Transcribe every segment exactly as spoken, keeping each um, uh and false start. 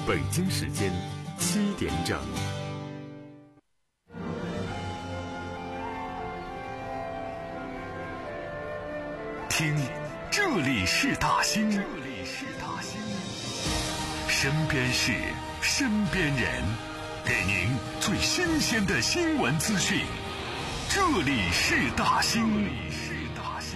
北京时间七点整。听，这里是大兴，这里是大兴，身边事，身边人，给您最新鲜的新闻资讯。这里是大兴，这里是大兴。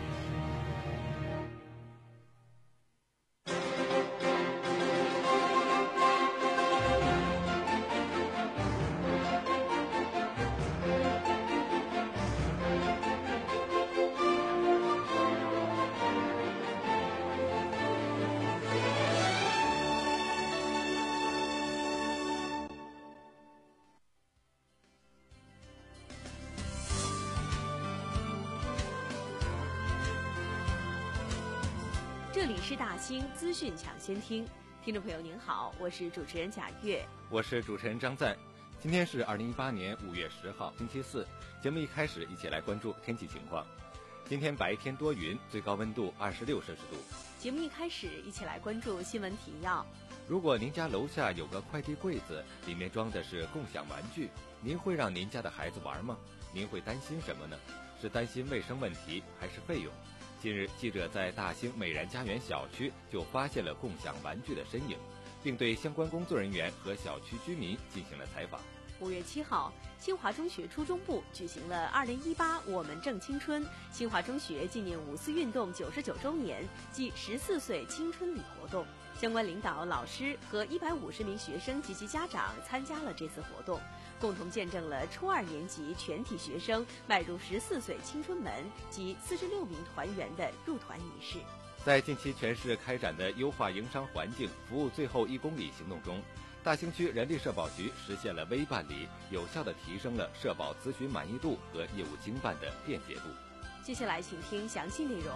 这里是大兴资讯抢先听，听众朋友您好，我是主持人贾月， 我是主持人张赞。今天是二零一八年五月十号，星期四。节目一开始，一起来关注天气情况。今天白天多云，最高温度二十六摄氏度。 节目一开始，一起来关注新闻提要。 如果您家楼下有个快递柜子，里面装的是共享玩具，您会让您家的孩子玩吗？您会担心什么呢？是担心卫生问题，还是费用？近日，记者在大兴美然家园小区就发现了共享玩具的身影，并对相关工作人员和小区居民进行了采访。 五月七号，新华中学初中部举行了二零一八我们正青春新华中学纪念五四运动九十九周年暨十四岁青春礼活动，相关领导、老师和一百五十名学生及其家长参加了这次活动，共同见证了初二年级全体学生迈入十四岁青春门及四十六名团员的入团仪式。 在近期全市开展的优化营商环境服务最后一公里行动中，大兴区人力社保局实现了微办理，有效地提升了社保咨询满意度和业务经办的便捷度。 接下来请听详细内容。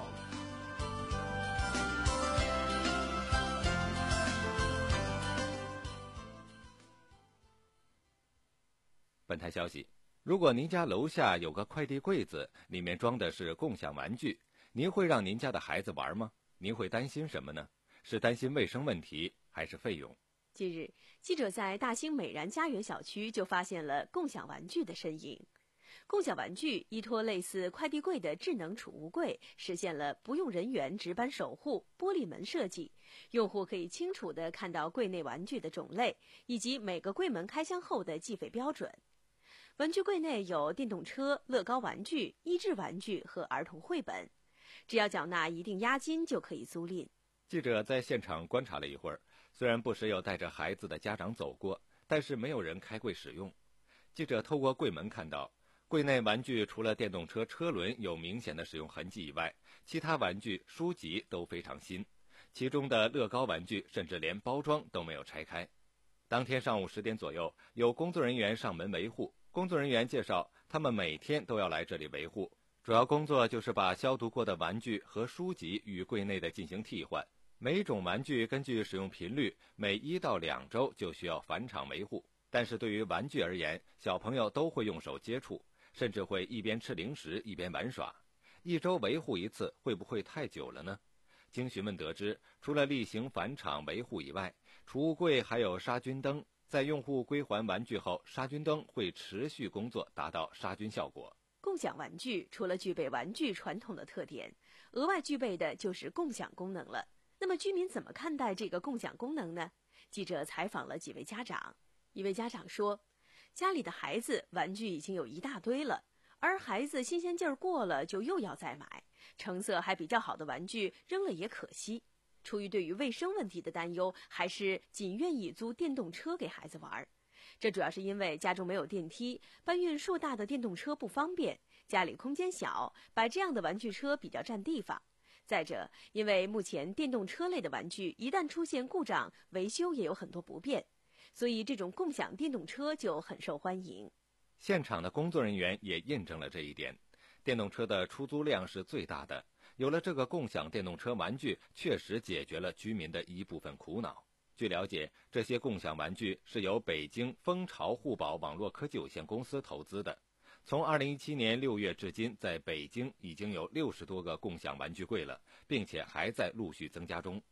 本台消息，如果您家楼下有个快递柜子，里面装的是共享玩具，您会让您家的孩子玩吗？您会担心什么呢？是担心卫生问题，还是费用？ 近日，记者在大兴美然家园小区就发现了共享玩具的身影。共享玩具依托类似快递柜的智能储物柜，实现了不用人员值班守护、玻璃门设计，用户可以清楚地看到柜内玩具的种类以及每个柜门开箱后的计费标准。玩具柜内有电动车、乐高玩具、益智玩具和儿童绘本，只要缴纳一定押金就可以租赁。 记者在现场观察了一会儿，虽然不时有带着孩子的家长走过，但是没有人开柜使用。记者透过柜门看到，柜内玩具除了电动车车轮有明显的使用痕迹以外，其他玩具、书籍都非常新，其中的乐高玩具甚至连包装都没有拆开。当天上午十点左右，有工作人员上门维护。工作人员介绍，他们每天都要来这里维护，主要工作就是把消毒过的玩具和书籍与柜内的进行替换。每种玩具根据使用频率，每一到两周就需要返厂维护。但是对于玩具而言，小朋友都会用手接触，甚至会一边吃零食一边玩耍。一周维护一次，会不会太久了呢？经询问得知，除了例行返厂维护以外，储物柜还有杀菌灯，在用户归还玩具后，杀菌灯会持续工作，达到杀菌效果。 共享玩具除了具备玩具传统的特点，额外具备的就是共享功能了。那么居民怎么看待这个共享功能呢？记者采访了几位家长，一位家长说，家里的孩子玩具已经有一大堆了，而孩子新鲜劲儿过了就又要再买，成色还比较好的玩具扔了也可惜。出于对于卫生问题的担忧，还是仅愿意租电动车给孩子玩。这主要是因为家中没有电梯，搬运硕大的电动车不方便，家里空间小，摆这样的玩具车比较占地方。再者，因为目前电动车类的玩具一旦出现故障，维修也有很多不便，所以这种共享电动车就很受欢迎。 现场的工作人员也印证了这一点，电动车的出租量是最大的，有了这个共享电动车玩具，确实解决了居民的一部分苦恼。据了解，这些共享玩具是由北京蜂巢互保网络科技有限公司投资的。从二零一七年六月至今，在北京已经有六十多个共享玩具柜了，并且还在陆续增加中。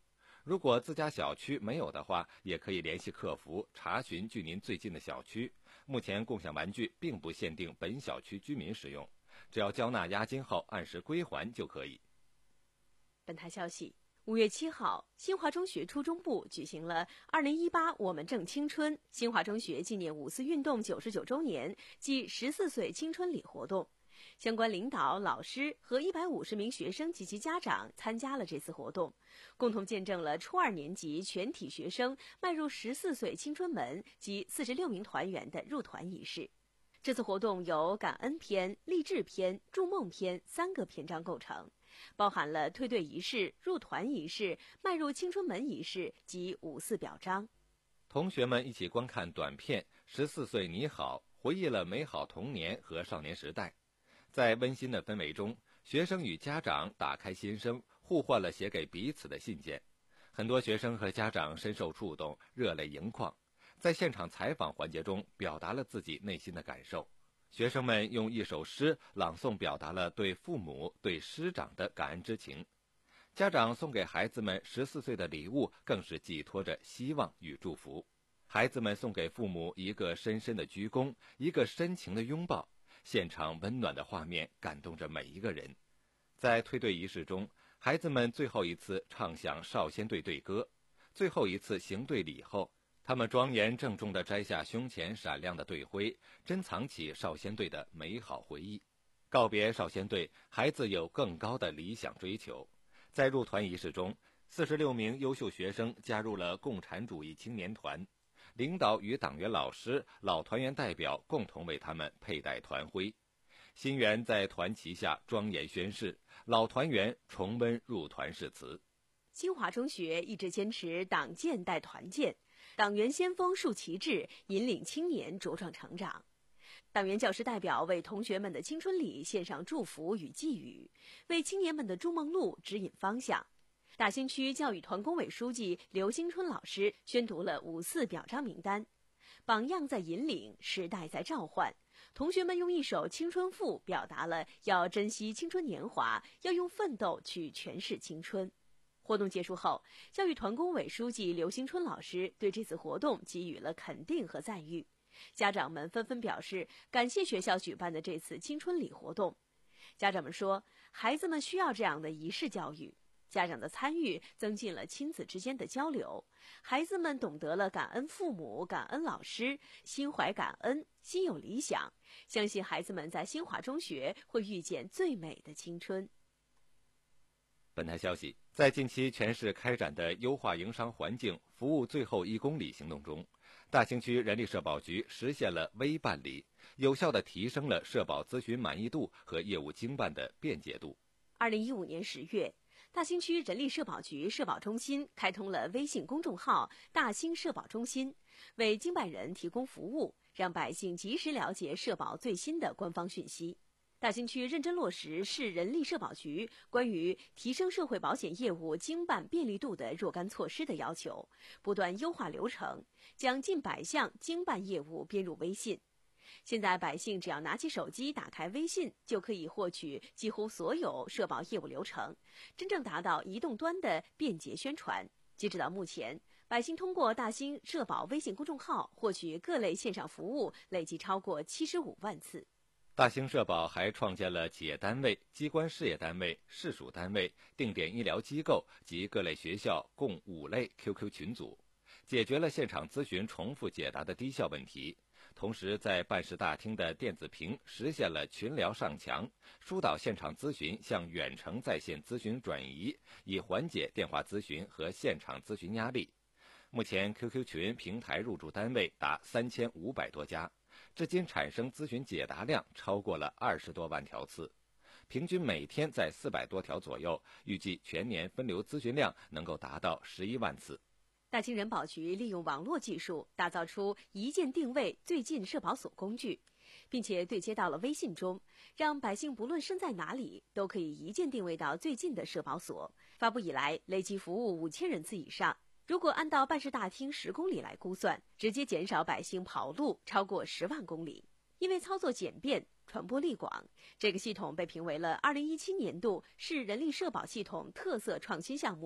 如果自家小区没有的话，也可以联系客服查询距您最近的小区。目前共享玩具并不限定本小区居民使用，只要交纳押金后按时归还就可以。 本台消息，五月七号，新华中学初中部举行了二零一八我们正青春新华中学纪念五四运动九十九周年暨十四岁青春礼活动。相关领导、老师和一百五十名学生及其家长参加了这次活动，共同见证了初二年级全体学生迈入十四岁青春门及四十六名团员的入团仪式。这次活动由感恩篇、励志篇、筑梦篇三个篇章构成，包含了退队仪式、入团仪式、迈入青春门仪式及五四表彰。 同学们一起观看短片《十四岁你好》，回忆了美好童年和少年时代。在温馨的氛围中，学生与家长打开心声，互换了写给彼此的信件。很多学生和家长深受触动，热泪盈眶，在现场采访环节中表达了自己内心的感受。学生们用一首诗朗诵表达了对父母、对师长的感恩之情。家长送给孩子们十四岁的礼物，更是寄托着希望与祝福。孩子们送给父母一个深深的鞠躬，一个深情的拥抱。现场温暖的画面感动着每一个人。在退队仪式中，孩子们最后一次唱响少先队队歌，最后一次行队礼后，他们庄严郑重地摘下胸前闪亮的队徽，珍藏起少先队的美好回忆。告别少先队，孩子有更高的理想追求。在入团仪式中，四十六名优秀学生加入了共产主义青年团。领导与党员老师、老团员代表共同为他们佩戴团徽，新员在团旗下庄严宣誓，老团员重温入团誓词。 新华中学一直坚持党建带团建，党员先锋树旗帜，引领青年茁壮成长。党员教师代表为同学们的青春礼献上祝福与寄语，为青年们的筑梦路指引方向。大兴区教育团工委书记刘兴春老师宣读了五四表彰名单，榜样在引领，时代在召唤。同学们用一首青春赋表达了要珍惜青春年华，要用奋斗去诠释青春。活动结束后，教育团工委书记刘兴春老师对这次活动给予了肯定和赞誉。家长们纷纷表示感谢学校举办的这次青春礼活动。家长们说，孩子们需要这样的仪式教育。家长的参与增进了亲子之间的交流，孩子们懂得了感恩父母、感恩老师，心怀感恩，心有理想，相信孩子们在新华中学会遇见最美的青春。 本台消息，在近期全市开展的优化营商环境、服务最后一公里行动中，大兴区人力社保局实现了微办理，有效地提升了社保咨询满意度和业务经办的便捷度。 二零一五年十月，大兴区人力社保局社保中心开通了微信公众号“大兴社保中心”，为经办人提供服务，让百姓及时了解社保最新的官方讯息。大兴区认真落实市人力社保局关于提升社会保险业务经办便利度的若干措施的要求，不断优化流程，将近百项经办业务编入微信。现在百姓只要拿起手机打开微信，就可以获取几乎所有社保业务流程，真正达到移动端的便捷宣传。截止到目前，百姓通过大兴社保微信公众号获取各类线上服务累计超过七十五万次。 大兴社保还创建了企业单位、机关事业单位、市属单位、定点医疗机构及各类学校共五类 Q Q 群组，解决了现场咨询重复解答的低效问题。同时，在办事大厅的电子屏实现了群聊上墙，疏导现场咨询向远程在线咨询转移，以缓解电话咨询和现场咨询压力。目前 Q Q 群平台入驻单位达三千五百多家，至今产生咨询解答量超过了二十多万条次，平均每天在四百多条左右，预计全年分流咨询量能够达到十一万次。 大兴人保局利用网络技术打造出一键定位最近社保所工具，并且对接到了微信中，让百姓不论身在哪里都可以一键定位到最近的社保所。发布以来，累计服务五千人次以上。如果按照办事大厅十公里来估算，直接减少百姓跑路超过十万公里。因为操作简便、传播力广，这个系统被评为了二零一七年度市人力社保系统特色创新项目。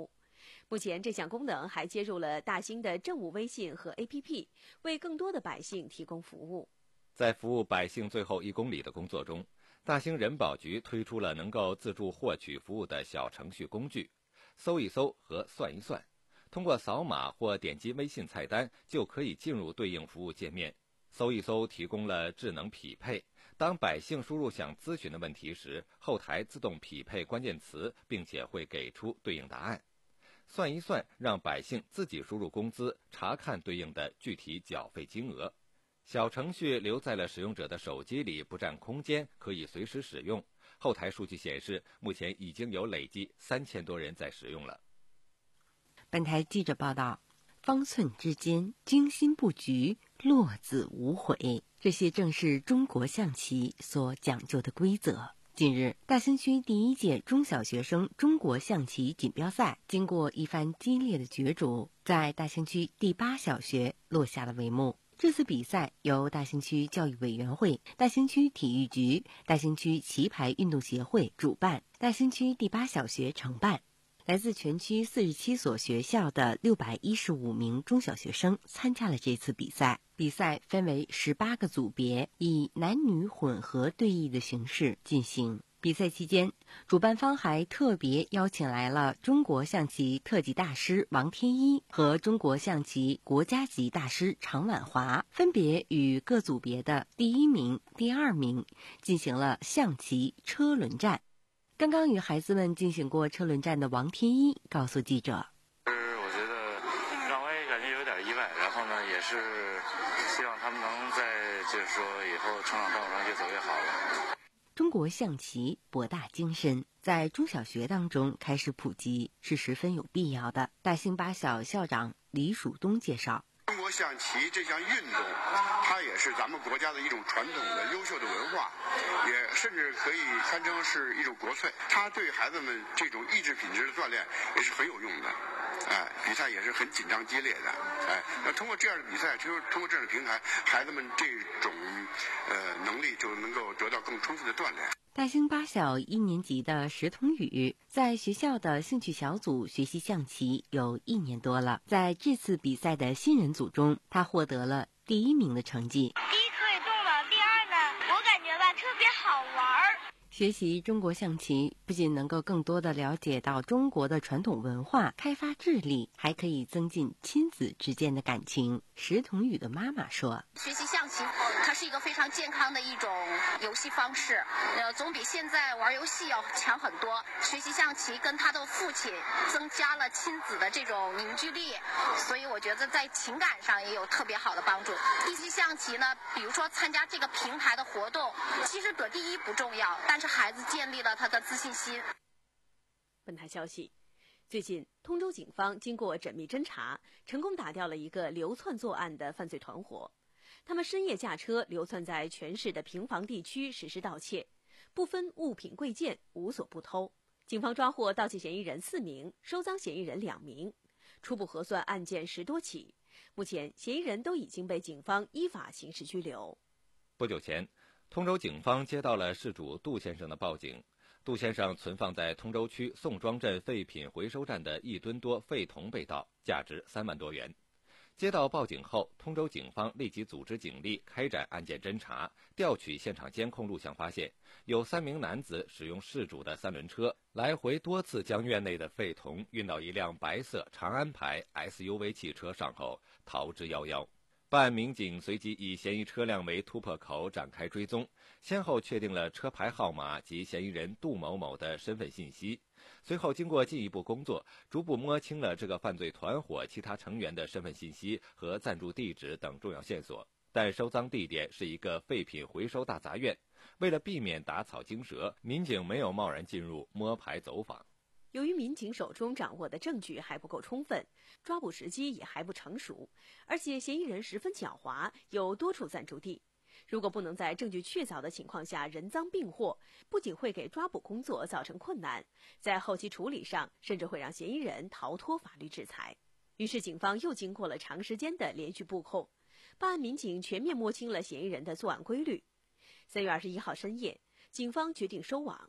目前这项功能还接入了大兴的政务微信和 A P P， 为更多的百姓提供服务。 在服务百姓最后一公里的工作中，大兴人保局推出了能够自助获取服务的小程序工具，搜一搜和算一算，通过扫码或点击微信菜单就可以进入对应服务界面。搜一搜提供了智能匹配，当百姓输入想咨询的问题时，后台自动匹配关键词，并且会给出对应答案。算一算让百姓自己输入工资，查看对应的具体缴费金额。小程序留在了使用者的手机里，不占空间，可以随时使用。后台数据显示，目前已经有累计三千多人在使用了。 本台记者报道，方寸之间，精心布局，落子无悔，这些正是中国象棋所讲究的规则。近日，大兴区第一届中小学生中国象棋锦标赛经过一番激烈的角逐，在大兴区第八小学落下了帷幕。这次比赛由大兴区教育委员会、大兴区体育局、大兴区棋牌运动协会主办，大兴区第八小学承办。来自全区四十七所学校的六百一十五名中小学生参加了这次比赛。比赛分为十八个组别，以男女混合对弈的形式进行。比赛期间，主办方还特别邀请来了中国象棋特级大师王天一和中国象棋国家级大师常婉华，分别与各组别的第一名、第二名进行了象棋车轮战。刚刚与孩子们进行过车轮战的王天一告诉记者：“ 我觉得让我也感觉有点意外，然后呢，也是希望他们能在就是说以后成长道路上越走越好了。” 中国象棋博大精深，在中小学当中开始普及是十分有必要的。大兴八小校长李曙东介绍， 中国象棋这项运动，它也是咱们国家的一种传统的优秀的文化，也甚至可以堪称是一种国粹。它对孩子们这种意志品质的锻炼也是很有用的。哎，比赛也是很紧张激烈的。哎，那通过这样的比赛，就是通过这样的平台，孩子们这种呃能力就能够得到更充分的锻炼。 大兴八小一年级的石童宇在学校的兴趣小组学习象棋有一年多了，在这次比赛的新人组中，他获得了第一名的成绩。 第一可以动了，第二呢，我感觉吧特别好玩儿。 学习中国象棋不仅能够更多的了解到中国的传统文化，开发智力，还可以增进亲子之间的感情。石童宇的妈妈说， 学习象棋它是一个非常健康的一种游戏方式，呃，总比现在玩游戏要强很多。学习象棋跟他的父亲增加了亲子的这种凝聚力，所以我觉得在情感上也有特别好的帮助。一级象棋呢，比如说参加这个平台的活动，其实得第一不重要，但是孩子建立了他的自信心。 本台消息，最近通州警方经过缜密侦查，成功打掉了一个流窜作案的犯罪团伙。他们深夜驾车流窜在全市的平房地区实施盗窃，不分物品贵贱，无所不偷。警方抓获盗窃嫌疑人四名，收赃嫌疑人两名，初步核算案件十多起。目前嫌疑人都已经被警方依法刑事拘留。 不久前，通州警方接到了事主杜先生的报警。杜先生存放在通州区宋庄镇废品回收站的一吨多废铜被盗，价值三万多元。接到报警后，通州警方立即组织警力开展案件侦查，调取现场监控录像，发现有三名男子使用事主的三轮车来回多次将院内的废铜运到一辆白色长安牌 S U V 汽车上后逃之夭夭。办案民警随即以嫌疑车辆为突破口展开追踪，先后确定了车牌号码及嫌疑人杜某某的身份信息。随后经过进一步工作，逐步摸清了这个犯罪团伙其他成员的身份信息和暂住地址等重要线索。但收赃地点是一个废品回收大杂院，为了避免打草惊蛇，民警没有贸然进入摸排走访。 由于民警手中掌握的证据还不够充分，抓捕时机也还不成熟，而且嫌疑人十分狡猾，有多处暂住地。如果不能在证据确凿的情况下人赃并获，不仅会给抓捕工作造成困难，在后期处理上甚至会让嫌疑人逃脱法律制裁。于是警方又经过了长时间的连续布控，办案民警全面摸清了嫌疑人的作案规律。三月二十一号深夜，警方决定收网。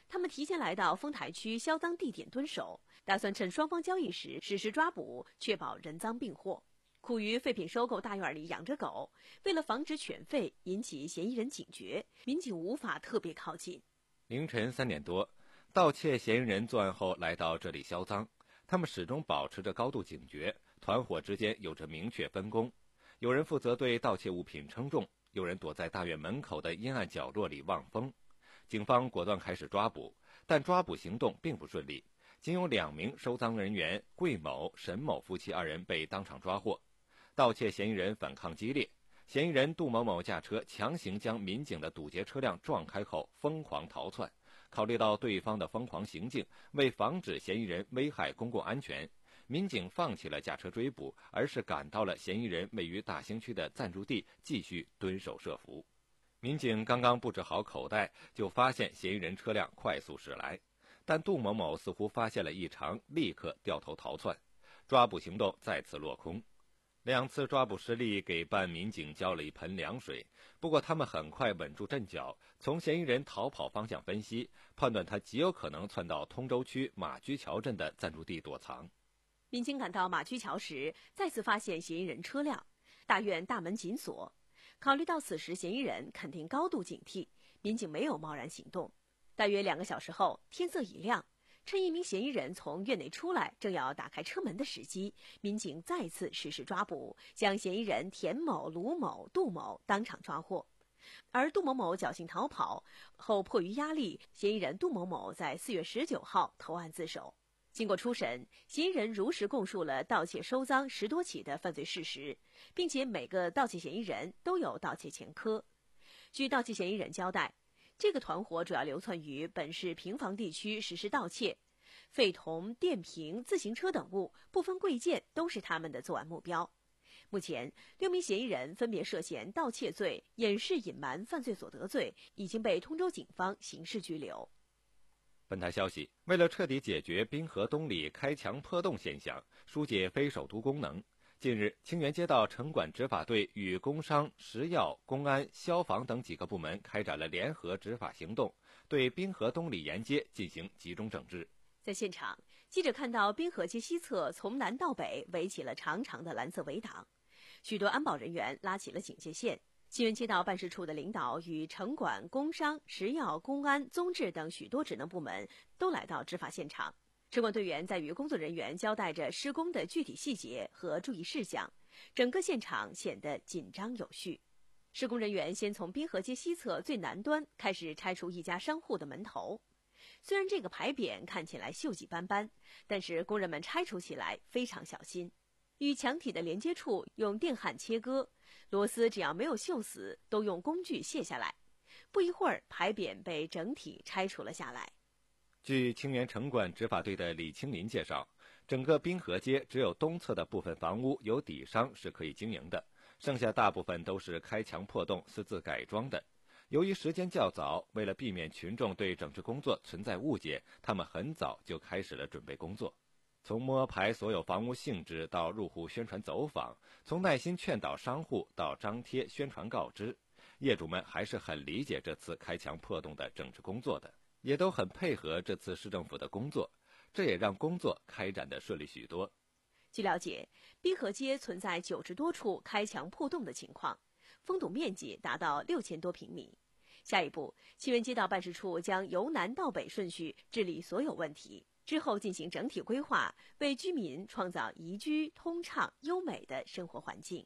他们提前来到丰台区销赃地点蹲守，打算趁双方交易时实施抓捕，确保人赃并获。苦于废品收购大院里养着狗，为了防止犬吠引起嫌疑人警觉，民警无法特别靠近。 凌晨三点多，盗窃嫌疑人作案后来到这里销赃，他们始终保持着高度警觉，团伙之间有着明确分工，有人负责对盗窃物品称重，有人躲在大院门口的阴暗角落里望风。警方果断开始抓捕，但抓捕行动并不顺利，仅有两名收赃人员桂某、沈某夫妻二人被当场抓获。盗窃嫌疑人反抗激烈，嫌疑人杜某某驾车强行将民警的堵截车辆撞开后疯狂逃窜。考虑到对方的疯狂行径，为防止嫌疑人危害公共安全，民警放弃了驾车追捕，而是赶到了嫌疑人位于大兴区的暂住地，继续蹲守设伏。民警刚刚布置好口袋，就发现嫌疑人车辆快速驶来，但杜某某似乎发现了异常，立刻掉头逃窜，抓捕行动再次落空。两次抓捕失利，给办案民警浇了一盆凉水。不过他们很快稳住阵脚，从嫌疑人逃跑方向分析，判断他极有可能窜到通州区马驹桥镇的暂住地躲藏。 民警赶到马驹桥时，再次发现嫌疑人车辆，大院大门紧锁。考虑到此时嫌疑人肯定高度警惕，民警没有贸然行动。大约两个小时后，天色已亮。趁一名嫌疑人从院内出来，正要打开车门的时机，民警再次实施抓捕，将嫌疑人田某、卢某、杜某当场抓获。而杜某某侥幸逃跑后，迫于压力，嫌疑人杜某某在四月十九号投案自首。经过初审，嫌疑人如实供述了盗窃收赃十多起的犯罪事实，并且每个盗窃嫌疑人都有盗窃前科。据盗窃嫌疑人交代，这个团伙主要流窜于本市平房地区实施盗窃，废铜、电瓶、自行车等物，不分贵贱，都是他们的作案目标。目前，六名嫌疑人分别涉嫌盗窃罪、掩饰隐瞒犯罪所得罪，已经被通州警方刑事拘留。 本台消息，为了彻底解决滨河东里开墙破洞现象，疏解非首都功能，近日，清源街道城管执法队与工商、食药、公安、消防等几个部门开展了联合执法行动，对滨河东里沿街进行集中整治。 在现场，记者看到滨河街西侧从南到北围起了长长的蓝色围挡，许多安保人员拉起了警戒线。清源街道办事处的领导与城管、工商、食药、公安、综治等许多职能部门都来到执法现场。城管队员在与工作人员交代着施工的具体细节和注意事项，整个现场显得紧张有序。施工人员先从滨河街西侧最南端开始拆除一家商户的门头。虽然这个牌匾看起来锈迹斑斑，但是工人们拆除起来非常小心。与墙体的连接处用电焊切割，螺丝只要没有锈死，都用工具卸下来。不一会儿，牌匾被整体拆除了下来。 据清源城管执法队的李清林介绍，整个滨河街只有东侧的部分房屋有底商是可以经营的，剩下大部分都是开墙破洞私自改装的。由于时间较早，为了避免群众对整治工作存在误解，他们很早就开始了准备工作。从摸排所有房屋性质到入户宣传走访，从耐心劝导商户到张贴宣传告知，业主们还是很理解这次开墙破洞的整治工作的，也都很配合这次市政府的工作，这也让工作开展得顺利许多。 据了解，滨河街存在九十多处开墙破洞的情况，封堵面积达到六千多平米。下一步，清源街道办事处将由南到北顺序治理所有问题，之后进行整体规划，为居民创造宜居、通畅、优美的生活环境。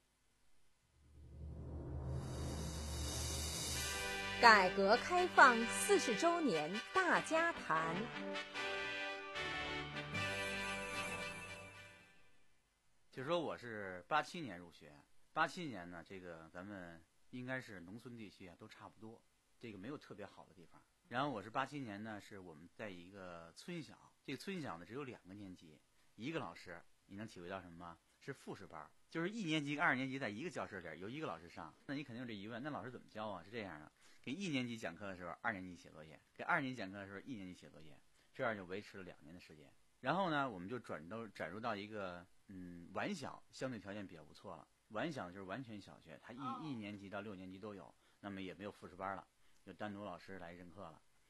改革开放四十周年大家谈。 就说我是八七年入学，八七年呢，这个咱们应该是农村地区啊都差不多，这个没有特别好的地方。然后我是八七年呢，是我们在一个村小，这个村小呢只有两个年级，一个老师，你能体会到什么吗？是复式班，就是一年级跟二年级在一个教室里由一个老师上。那你肯定有这疑问，那老师怎么教啊？是这样的，给一年级讲课的时候，二年级写作业；给二年级讲课的时候，一年级写作业，这样就维持了两年的时间。然后呢，我们就转到转入到一个嗯晚小，相对条件比较不错了。晚小就是完全小学，它一一年级到六年级都有，那么也没有复式班了，有单独老师来任课了。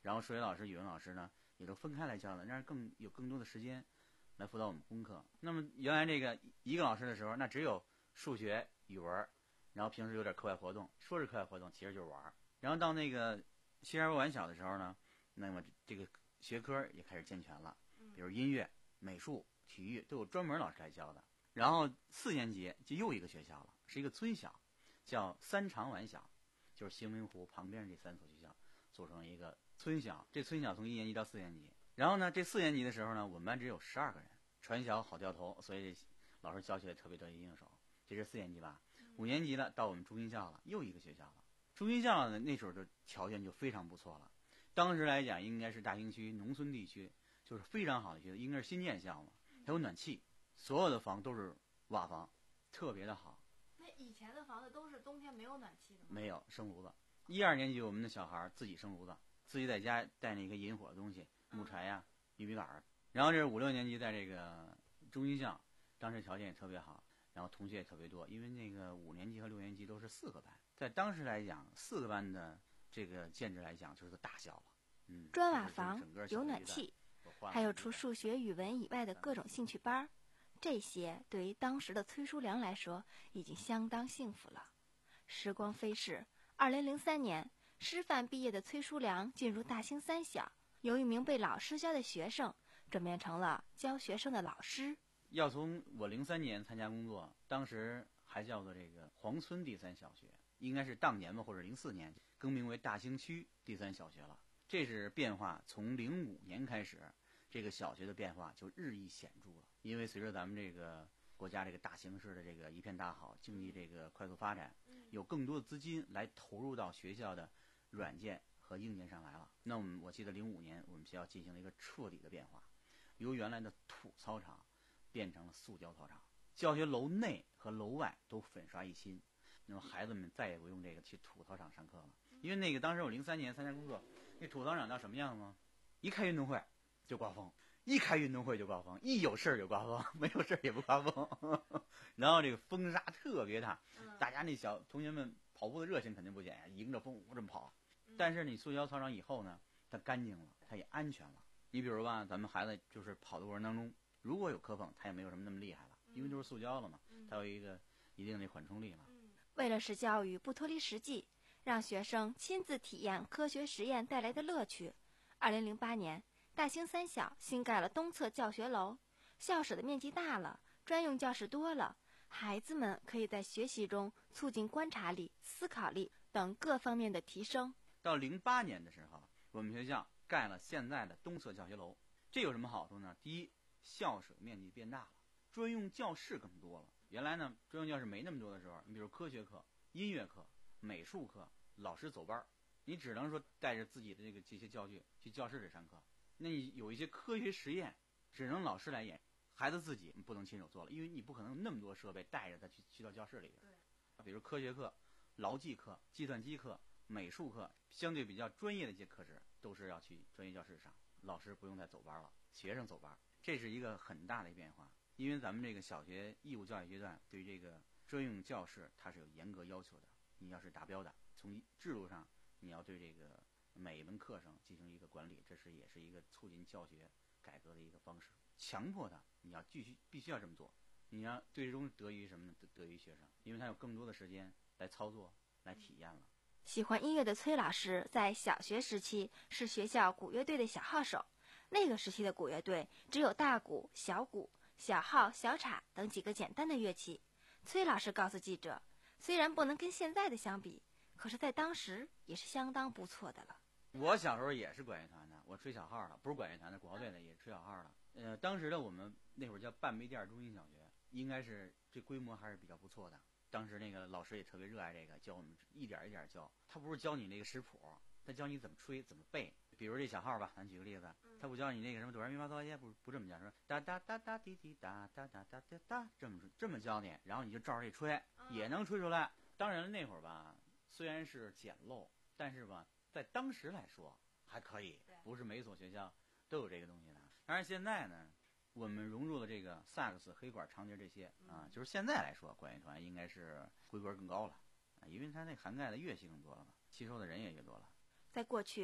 然后数学老师、语文老师呢也都分开来教的，让人更有更多的时间来辅导我们功课。那么原来这个一个老师的时候，那只有数学、语文，然后平时有点课外活动，说是课外活动，其实就是玩。然后到那个西山晚小的时候呢，那么这个学科也开始健全了，比如音乐、美术、体育都有专门老师来教的。然后四年级就又一个学校了，是一个村小，叫三长晚小，就是兴明湖旁边这三所学校组成一个村小。这村小从一年级到四年级，然后呢，这四年级的时候呢，我们班只有十二个人，传小好掉头，所以老师教起来特别得心应手。这是四年级吧？五年级了，到我们中心校了，又一个学校了。中心校呢，那时候就条件就非常不错了，当时来讲应该是大兴区农村地区，就是非常好的学校，应该是新建校嘛，还有暖气，所有的房都是瓦房，特别的好。 那以前的房子都是冬天没有暖气的吗？ 没有，生炉子。一二年级我们的小孩自己生炉子，自己在家带那个引火的东西，木柴呀、玉米杆儿。然后这是五六年级在这个中心校，当时条件也特别好，然后同学也特别多，因为那个五年级和六年级都是四个班，在当时来讲，四个班的这个建制来讲就是个大校了。嗯， 砖瓦房，有暖气，还有除数学、语文以外的各种兴趣班，这些对于当时的崔叔良来说已经相当幸福了。时光飞逝，二零零三年，师范毕业的崔叔良进入大兴三小，由一名被老师教的学生转变成了教学生的老师。 要从我零三年参加工作，当时还叫做这个黄村第三小学，应该是当年吧，或者零四年更名为大兴区第三小学了。这是变化，从零五年开始，这个小学的变化就日益显著了。因为随着咱们这个国家这个大形势的这个一片大好，经济这个快速发展，有更多的资金来投入到学校的软件和硬件上来了。那我们我记得零五年我们学校进行了一个彻底的变化，由原来的土操场变成了塑胶操场，教学楼内和楼外都粉刷一新。那么孩子们再也不用这个去土操场上课了，因为那个当时我零三年参加工作，那土操场到什么样吗？一开运动会就刮风，一开运动会就刮风，一有事儿就刮风，没有事儿也不刮风。然后这个风沙特别大，大家那小同学们跑步的热情肯定不减呀，迎着风这么跑。但是你塑胶操场以后呢，它干净了，它也安全了。你比如吧，咱们孩子就是跑的过程当中，如果有磕碰，它也没有什么那么厉害了，因为都是塑胶了嘛，它有一个一定的缓冲力嘛。 为了使教育不脱离实际，让学生亲自体验科学实验带来的乐趣，二零零八年，大兴三小新盖了东侧教学楼，校舍的面积大了，专用教室多了，孩子们可以在学习中促进观察力、思考力等各方面的提升。 到零八年的时候，我们学校盖了现在的东侧教学楼，这有什么好处呢？第一，校舍面积变大了，专用教室更多了。原来呢，专用教室没那么多的时候，你比如科学课、音乐课、美术课，老师走班，你只能说带着自己的这个这些教具去教室里上课。那你有一些科学实验，只能老师来演，孩子自己不能亲手做了，因为你不可能那么多设备带着他去去到教室里边。比如科学课、劳技课、计算机课、美术课，相对比较专业的一些课时，都是要去专业教室上，老师不用再走班了，学生走班，这是一个很大的变化。因为咱们这个小学义务教育阶段对于这个专用教室它是有严格要求的，你要是达标的，从制度上你要对这个每一门课程进行一个管理，这是也是一个促进教学改革的一个方式。强迫他，你要继续必须要这么做，你要最终得益于什么呢？得益于学生，因为他有更多的时间来操作、来体验了。 喜欢音乐的崔老师在小学时期是学校鼓乐队的小号手，那个时期的鼓乐队只有大鼓、小鼓、小号、小镲等几个简单的乐器。崔老师告诉记者，虽然不能跟现在的相比，可是在当时也是相当不错的了。 我小时候也是管乐团的，我吹小号了，不是管乐团的，鼓号队的也吹小号了。呃，当时的我们那会儿叫半杯店中心小学，应该是这规模还是比较不错的。当时那个老师也特别热爱这个，教我们一点一点教。他不是教你那个识谱，他教你怎么吹，怎么背。比如这小号吧，咱举个例子，他不教你那个什么哆来咪发嗦拉西，不不这么讲，说哒哒哒哒滴滴哒哒哒哒哒哒，这么这么教你，然后你就照着这吹，也能吹出来。当然那会儿吧，虽然是简陋，但是吧，在当时来说还可以，不是每所学校都有这个东西的。当然现在呢，我们融入了这个萨克斯、黑管、长笛这些啊，就是现在来说，管乐团应该是规格更高了啊，因为它那涵盖的乐器更多了嘛，吸收的人也越多了。 在过去，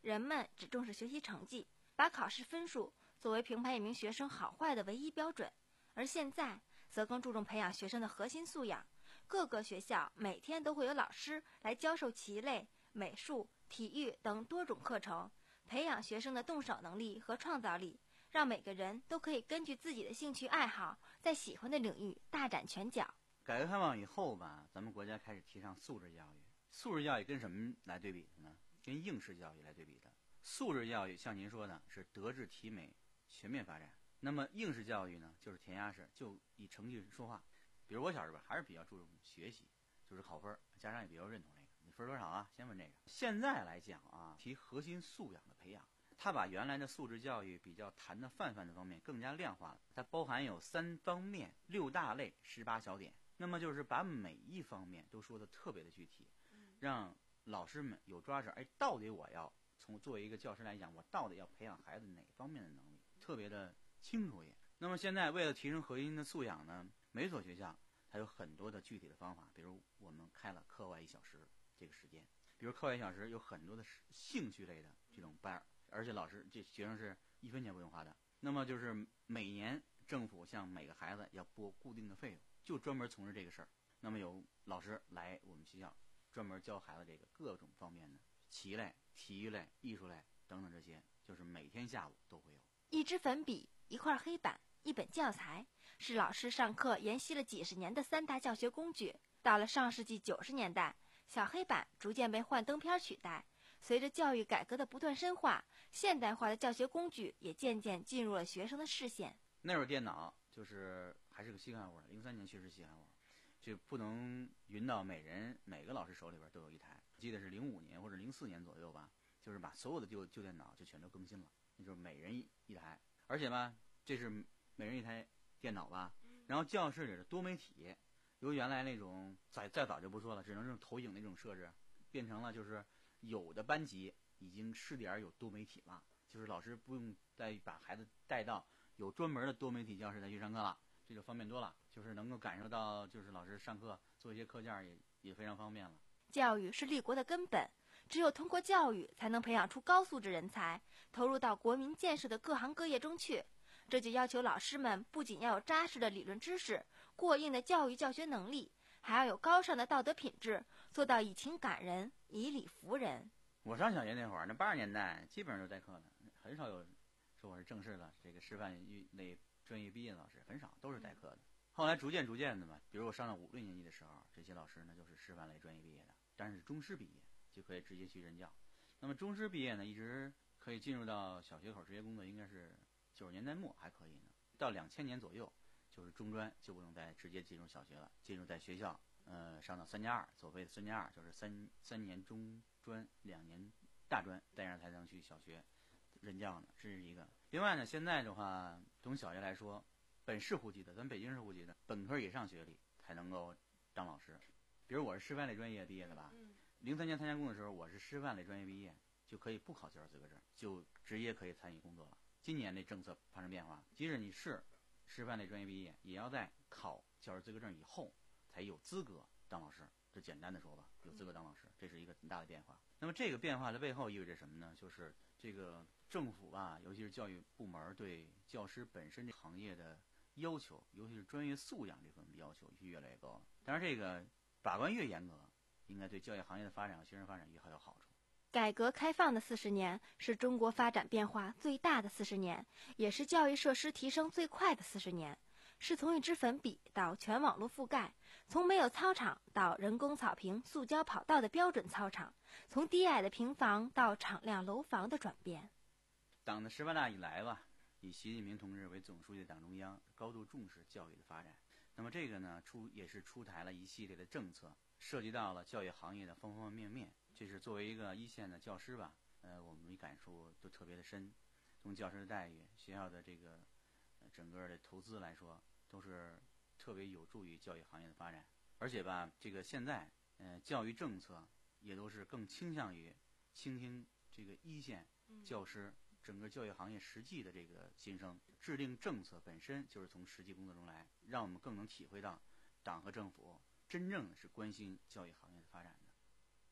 人们只重视学习成绩，把考试分数作为评判一名学生好坏的唯一标准，而现在则更注重培养学生的核心素养。各个学校每天都会有老师来教授棋类、美术、体育等多种课程，培养学生的动手能力和创造力，让每个人都可以根据自己的兴趣爱好，在喜欢的领域大展拳脚。 改革开放以后吧，咱们国家开始提倡素质教育。素质教育跟什么来对比的呢？跟应试教育来对比的。素质教育像您说的是德智体美全面发展，那么应试教育呢，就是填鸭式，就以成绩说话。比如我小时候还是比较注重学习，就是考分，家长也比较认同这个，你分多少啊？先问这个。现在来讲啊，提核心素养的培养，它把原来的素质教育比较谈的泛泛的方面更加量化了，它包含有三方面、六大类、十八小点。那么就是把每一方面都说的特别的具体，让老师们有抓着，哎，到底我要从作为一个教师来讲，我到底要培养孩子哪方面的能力，特别的清楚一点。那么现在为了提升核心的素养呢，每所学校它有很多的具体的方法，比如我们开了课外一小时这个时间，比如课外一小时有很多的兴趣类的这种班，而且老师这学生是一分钱不用花的。那么就是每年政府向每个孩子要拨固定的费用，就专门从事这个事儿。那么有老师来我们学校专门教孩子这个各种方面的棋类、体育类、艺术类等等，这些就是每天下午都会有。 一支粉笔、一块黑板、一本教材，是老师上课沿袭了几十年的三大教学工具。到了上世纪九十年代，小黑板逐渐被幻灯片取代。随着教育改革的不断深化，现代化的教学工具也渐渐进入了学生的视线。 那会儿电脑就是还是个稀罕物，零三年确实稀罕物，就不能匀到每人每个老师手里边都有一台。记得是零五年或者零四年左右吧，就是把所有的旧旧电脑就全都更新了，那就是每人一一台。而且吧，这是每人一台电脑吧，然后教室里的多媒体，由原来那种再再早就不说了，只能用投影那种设置，变成了就是有的班级已经试点有多媒体了，就是老师不用再把孩子带到有专门的多媒体教室再去上课了，这就方便多了，就是能够感受到就是老师上课做一些课件也也非常方便了。 教育是立国的根本，只有通过教育才能培养出高素质人才，投入到国民建设的各行各业中去。这就要求老师们不仅要有扎实的理论知识、过硬的教育教学能力，还要有高尚的道德品质，做到以情感人、以理服人。 我上小学那会儿，那八十年代基本上都代课的，很少有说我是正式的这个师范类专业毕业的老师，很少，都是代课的。后来逐渐逐渐的嘛，比如我上到五六年级的时候，这些老师呢就是师范类专业毕业的，但是中师毕业就可以直接去任教。那么中师毕业呢，一直可以进入到小学口直接工作，应该是九十年代末还可以呢。到两千年左右，就是中专就不能再直接进入小学了，进入在学校，呃，上到三加二，所谓的三加二就是三三年中专，两年大专，这样才能去小学任教呢，这是一个。另外呢，现在的话，从小学来说，本市户籍的，咱北京市户籍的本科以上学历才能够当老师。比如我是师范类专业毕业的吧，零三年参加工的时候，我是师范类专业毕业，就可以不考教师资格证，就直接可以参与工作了。今年这政策发生变化，即使你是师范类专业毕业，也要在考教师资格证以后才有资格当老师。这简单的说吧，有资格当老师，这是一个很大的变化。那么这个变化的背后意味着什么呢？就是这个政府吧，尤其是教育部门对教师本身这行业的要求，尤其是专业素养这方面的要求越来越高了。当然，这个把关越严格，应该对教育行业的发展和学生发展越好有好处。 改革开放的四十年是中国发展变化最大的四十年，也是教育设施提升最快的四十年。是从一支粉笔到全网络覆盖，从没有操场到人工草坪、塑胶跑道的标准操场，从低矮的平房到敞亮楼房的转变。 党的十八大以来吧，以习近平同志为总书记的党中央高度重视教育的发展。那么这个呢，出也是出台了一系列的政策，涉及到了教育行业的方方面面。这是作为一个一线的教师吧，呃，我们感触都特别的深。从教师的待遇、学校的这个、呃、整个的投资来说，都是特别有助于教育行业的发展。而且吧，这个现在呃教育政策也都是更倾向于倾听这个一线教师、整个教育行业实际的这个心声。制定政策本身就是从实际工作中来，让我们更能体会到党和政府真正是关心教育行业的发展的。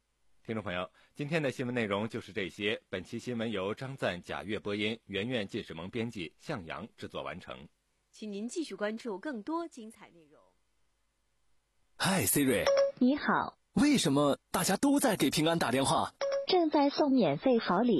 听众朋友，今天的新闻内容就是这些。本期新闻由张赞、贾月播音，圆圆、靳世萌编辑，向阳制作完成。 请您继续关注更多精彩内容。 嗨 Siri， 你好。 为什么大家都在给平安打电话？ 正在送免费好礼。